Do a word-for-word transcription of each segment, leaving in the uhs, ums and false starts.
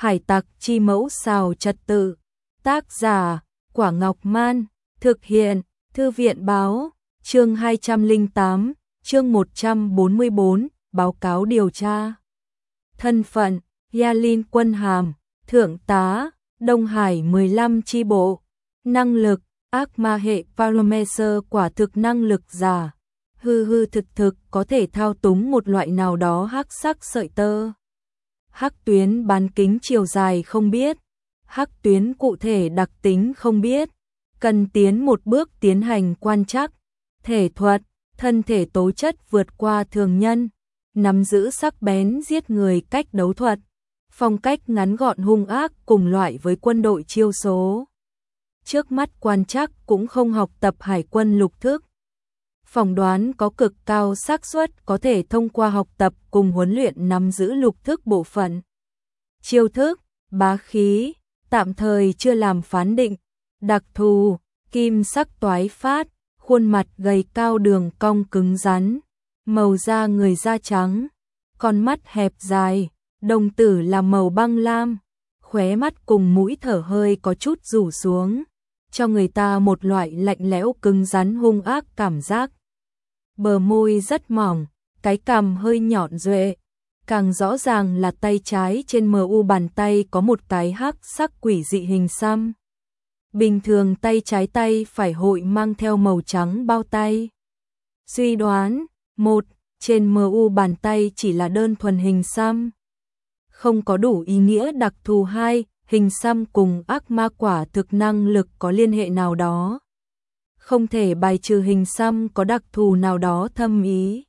Hải tặc chi mẫu xào trật tự. Tác giả Quả Ngọc Man. Thực hiện Thư viện Báo. Chương hai trăm lẻ tám, chương một trăm bốn mươi tư, báo cáo điều tra. Thân phận: Yalin Quân hàm, Thượng tá, Đông Hải mười lăm chi bộ. Năng lực: ác ma hệ Pyromancer, quả thực năng lực giả. Hư hư thực thực có thể thao túng một loại nào đó hắc sắc sợi tơ. Hắc tuyến bán kính chiều dài không biết. Hắc tuyến cụ thể đặc tính không biết. Cần tiến một bước tiến hành quan trắc. Thể thuật: thân thể tố chất vượt qua thường nhân. Nắm giữ sắc bén giết người cách đấu thuật. Phong cách ngắn gọn hung ác cùng loại với quân đội chiêu số. Trước mắt quan trắc cũng không học tập hải quân lục thức. Phỏng đoán có cực cao xác suất có thể thông qua học tập cùng huấn luyện nắm giữ lục thức bộ phận. Chiêu thức: bá khí, tạm thời chưa làm phán định. Đặc thù: kim sắc toái phát, khuôn mặt gầy cao đường cong cứng rắn, màu da người da trắng, con mắt hẹp dài, đồng tử là màu băng lam, khóe mắt cùng mũi thở hơi có chút rủ xuống, cho người ta một loại lạnh lẽo cứng rắn hung ác cảm giác. Bờ môi rất mỏng, cái cằm hơi nhọn duệ, càng rõ ràng là tay trái trên mờ u bàn tay có một cái hắc sắc quỷ dị hình xăm. Bình thường tay trái tay phải hội mang theo màu trắng bao tay. Suy đoán: một. Trên mờ u bàn tay chỉ là đơn thuần hình xăm, không có đủ ý nghĩa đặc thù. Hai. Hình xăm cùng ác ma quả thực năng lực có liên hệ nào đó. Không thể bài trừ hình xăm có đặc thù nào đó thâm ý.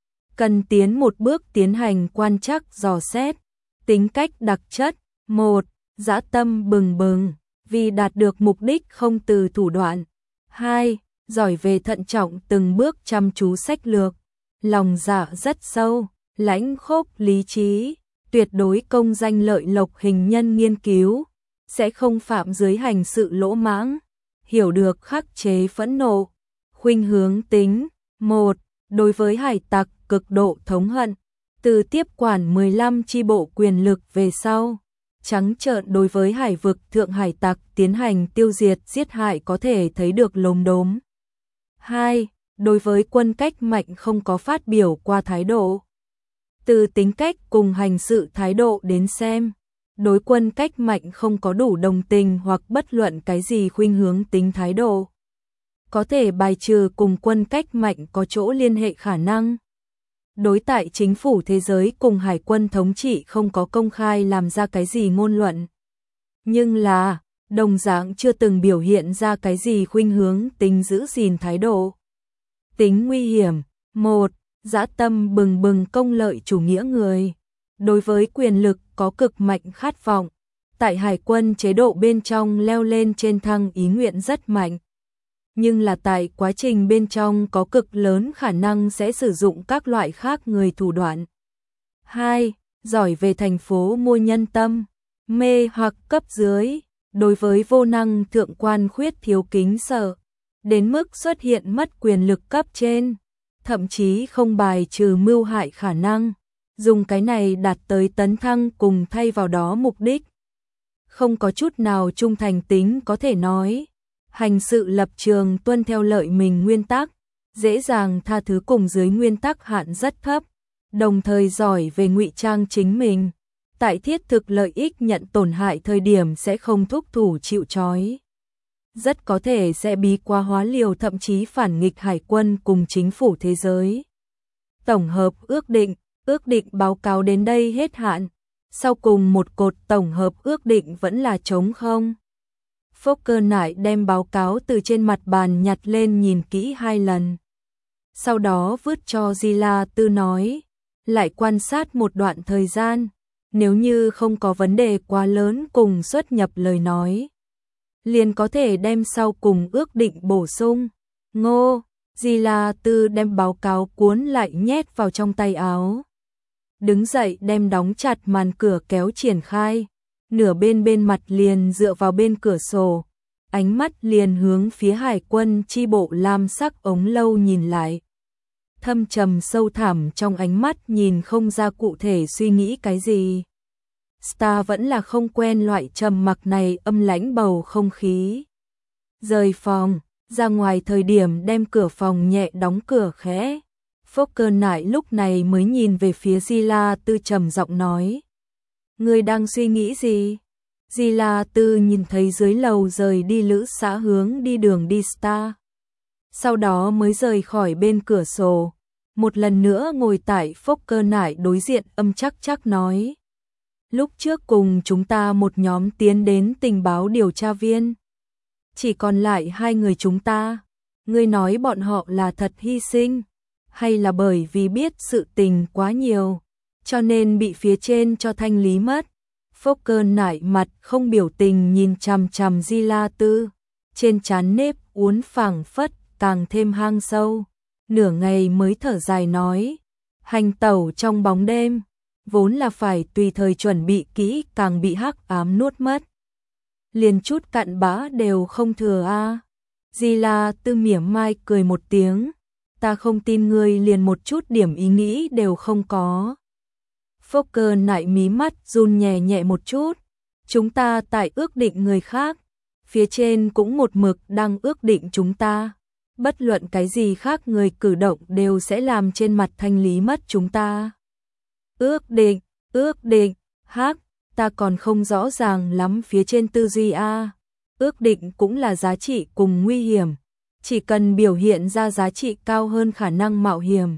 Cần tiến một bước tiến hành quan trắc dò xét. Tính cách đặc chất: một. Dã tâm bừng bừng, vì đạt được mục đích không từ thủ đoạn. Hai. Giỏi về thận trọng từng bước chăm chú sách lược. Lòng dạ rất sâu, lãnh khốc lý trí, tuyệt đối công danh lợi lộc hình nhân nghiên cứu, sẽ không phạm giới hành sự lỗ mãng, hiểu được khắc chế phẫn nộ. Khuynh hướng tính: một. Đối với hải tặc cực độ thống hận, từ tiếp quản mười lăm chi bộ quyền lực về sau, trắng trợn đối với hải vực thượng hải tặc tiến hành tiêu diệt giết hại có thể thấy được lốm đốm. Hai. Đối với quân cách mạnh không có phát biểu qua thái độ. Từ tính cách cùng hành sự thái độ đến xem, đối quân cách mạnh không có đủ đồng tình hoặc bất luận cái gì khuynh hướng tính thái độ. Có thể bài trừ cùng quân cách mạnh có chỗ liên hệ khả năng. Đối tại chính phủ thế giới cùng hải quân thống trị không có công khai làm ra cái gì ngôn luận. Nhưng là, đồng dạng chưa từng biểu hiện ra cái gì khuynh hướng tính giữ gìn thái độ. Tính nguy hiểm: một. Dã tâm bừng bừng công lợi chủ nghĩa người. Đối với quyền lực có cực mạnh khát vọng. Tại hải quân chế độ bên trong leo lên trên thăng ý nguyện rất mạnh. Nhưng là tại quá trình bên trong có cực lớn khả năng sẽ sử dụng các loại khác người thủ đoạn. Hai. Giỏi về thành phố mua nhân tâm, mê hoặc cấp dưới. Đối với vô năng thượng quan khuyết thiếu kính sợ, đến mức xuất hiện mất quyền lực cấp trên, thậm chí không bài trừ mưu hại khả năng, dùng cái này đạt tới tấn thăng cùng thay vào đó mục đích. Không có chút nào trung thành tính có thể nói, hành sự lập trường tuân theo lợi mình nguyên tắc, dễ dàng tha thứ cùng dưới nguyên tắc hạn rất thấp, đồng thời giỏi về ngụy trang chính mình, tại thiết thực lợi ích nhận tổn hại thời điểm sẽ không thúc thủ chịu trói. Rất có thể sẽ bí quá hóa liều, thậm chí phản nghịch hải quân cùng chính phủ thế giới. Tổng hợp ước định: ước định báo cáo đến đây hết hạn. Sau cùng một cột tổng hợp ước định vẫn là trống không. Fokker nại đem báo cáo từ trên mặt bàn nhặt lên nhìn kỹ hai lần. Sau đó vứt cho Zila Tư nói, lại quan sát một đoạn thời gian, nếu như không có vấn đề quá lớn cùng xuất nhập lời nói, liền có thể đem sau cùng ước định bổ sung. Ngô, Zila Tư đem báo cáo cuốn lại nhét vào trong tay áo. Đứng dậy đem đóng chặt màn cửa kéo triển khai, nửa bên bên mặt liền dựa vào bên cửa sổ, ánh mắt liền hướng phía hải quân chi bộ lam sắc ống lâu nhìn lại. Thâm trầm sâu thẳm trong ánh mắt nhìn không ra cụ thể suy nghĩ cái gì. Star vẫn là không quen loại trầm mặc này, âm lãnh bầu không khí. Rời phòng, ra ngoài thời điểm đem cửa phòng nhẹ đóng cửa khẽ. Fokker Knight lúc này mới nhìn về phía Di La Tư trầm giọng nói. Ngươi đang suy nghĩ gì? Di La Tư nhìn thấy dưới lầu rời đi lữ xã hướng đi đường đi Star. Sau đó mới rời khỏi bên cửa sổ. Một lần nữa ngồi tại Fokker Knight đối diện, âm chắc chắc nói. Lúc trước cùng chúng ta một nhóm tiến đến tình báo điều tra viên. Chỉ còn lại hai người chúng ta. Ngươi nói bọn họ là thật hy sinh, hay là bởi vì biết sự tình quá nhiều, cho nên bị phía trên cho thanh lý mất? Fokker Knight mặt không biểu tình nhìn chằm chằm Di La Tư, trên trán nếp uốn phẳng phất càng thêm hang sâu. Nửa ngày mới thở dài nói, hành tẩu trong bóng đêm, vốn là phải tùy thời chuẩn bị kỹ, càng bị hắc ám nuốt mất. Liền chút cặn bã đều không thừa a. À. Di La Tư mỉa mai cười một tiếng, ta không tin ngươi liền một chút điểm ý nghĩ đều không có. Fokker Knight mí mắt run nhẹ nhẹ một chút, chúng ta tại ước định người khác, phía trên cũng một mực đang ước định chúng ta. Bất luận cái gì khác người cử động đều sẽ làm trên mặt thanh lý mất chúng ta. Ước định, ước định, hắc, ta còn không rõ ràng lắm phía trên tư duy a. Ước định cũng là giá trị cùng nguy hiểm, chỉ cần biểu hiện ra giá trị cao hơn khả năng mạo hiểm.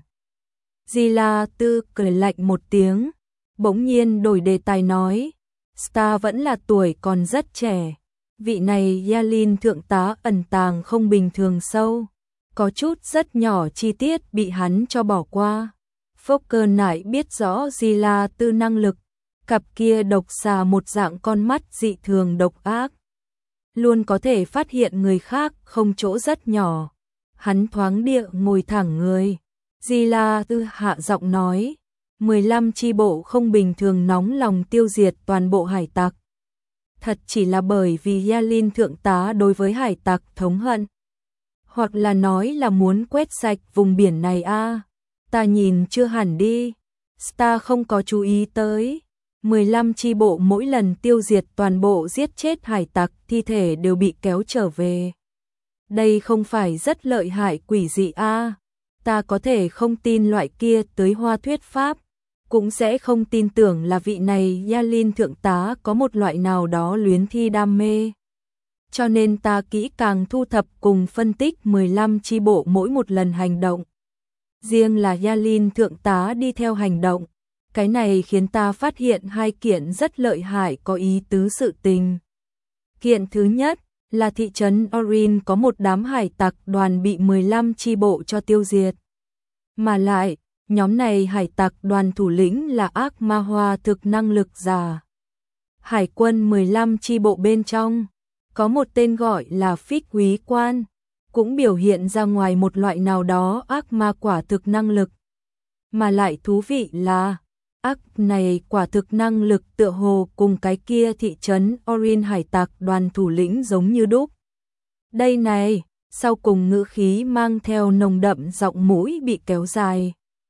Di La Tư cười lạnh một tiếng, bỗng nhiên đổi đề tài nói, Star vẫn là tuổi còn rất trẻ. Vị này Yalin thượng tá ẩn tàng không bình thường sâu, có chút rất nhỏ chi tiết bị hắn cho bỏ qua. Fokker Knight biết rõ Di La Tư năng lực, cặp kia độc xà một dạng con mắt dị thường độc ác, luôn có thể phát hiện người khác không chỗ rất nhỏ. Hắn thoáng địa ngồi thẳng người. Di La Tư hạ giọng nói, mười lăm chi bộ không bình thường nóng lòng tiêu diệt toàn bộ hải tặc. Thật chỉ là bởi vì Yalin thượng tá đối với hải tặc thống hận, hoặc là nói là muốn quét sạch vùng biển này a. À, ta nhìn chưa hẳn đi. Star không có chú ý tới, mười lăm chi bộ mỗi lần tiêu diệt toàn bộ giết chết hải tặc, thi thể đều bị kéo trở về. Đây không phải rất lợi hại quỷ dị a. À, ta có thể không tin loại kia tới hoa thuyết pháp, cũng sẽ không tin tưởng là vị này Yalin thượng tá có một loại nào đó luyến thi đam mê. Cho nên ta kỹ càng thu thập cùng phân tích mười lăm chi bộ mỗi một lần hành động. Riêng là Yalin thượng tá đi theo hành động, cái này khiến ta phát hiện hai kiện rất lợi hại có ý tứ sự tình. Kiện thứ nhất là thị trấn Orin có một đám hải tặc đoàn bị mười lăm chi bộ cho tiêu diệt. Mà lại, nhóm này hải tặc đoàn thủ lĩnh là ác ma hoa thực năng lực giả. Hải quân mười lăm chi bộ bên trong, có một tên gọi là Phích Quý Quan, cũng biểu hiện ra ngoài một loại nào đó ác ma quả thực năng lực. Mà lại thú vị là, ác này quả thực năng lực tựa hồ cùng cái kia thị trấn Orin hải tặc đoàn thủ lĩnh giống như đúc. Đây này, sau cùng ngữ khí mang theo nồng đậm giọng mũi bị kéo dài.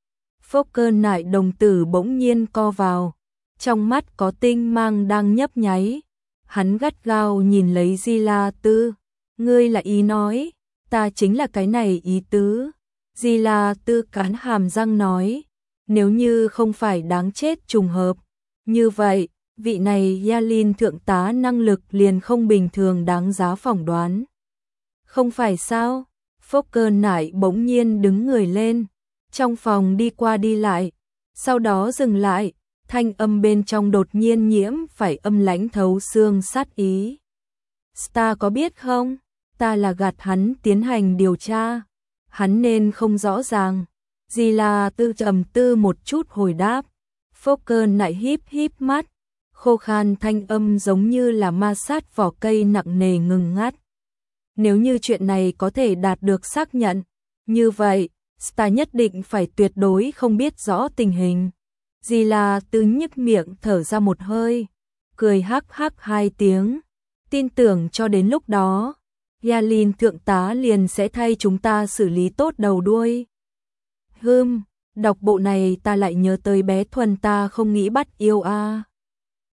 Fokker Knight đồng tử bỗng nhiên co vào, trong mắt có tinh mang đang nhấp nháy. Hắn gắt gao nhìn lấy Di La Tư, ngươi là ý nói, ta chính là cái này ý tứ. Di La Tư cắn hàm răng nói, nếu như không phải đáng chết trùng hợp, như vậy, vị này Yalin thượng tá năng lực liền không bình thường đáng giá phỏng đoán. Không phải sao? Fokker Knight bỗng nhiên đứng người lên, trong phòng đi qua đi lại, sau đó dừng lại, thanh âm bên trong đột nhiên nhiễm phải âm lãnh thấu xương sát ý. Star có biết không? Ta là gạt hắn tiến hành điều tra. Hắn nên không rõ ràng. Di La Tư trầm tư một chút hồi đáp. Fokker Knight híp híp mắt, khô khan thanh âm giống như là ma sát vỏ cây nặng nề ngừng ngắt. Nếu như chuyện này có thể đạt được xác nhận, như vậy, Star nhất định phải tuyệt đối không biết rõ tình hình. Di La Tư nhếch miệng thở ra một hơi, cười hắc hắc hai tiếng, tin tưởng cho đến lúc đó, Yalin thượng tá liền sẽ thay chúng ta xử lý tốt đầu đuôi. Hừm, đọc bộ này ta lại nhớ tới bé Thuần ta không nghĩ bắt yêu a. À.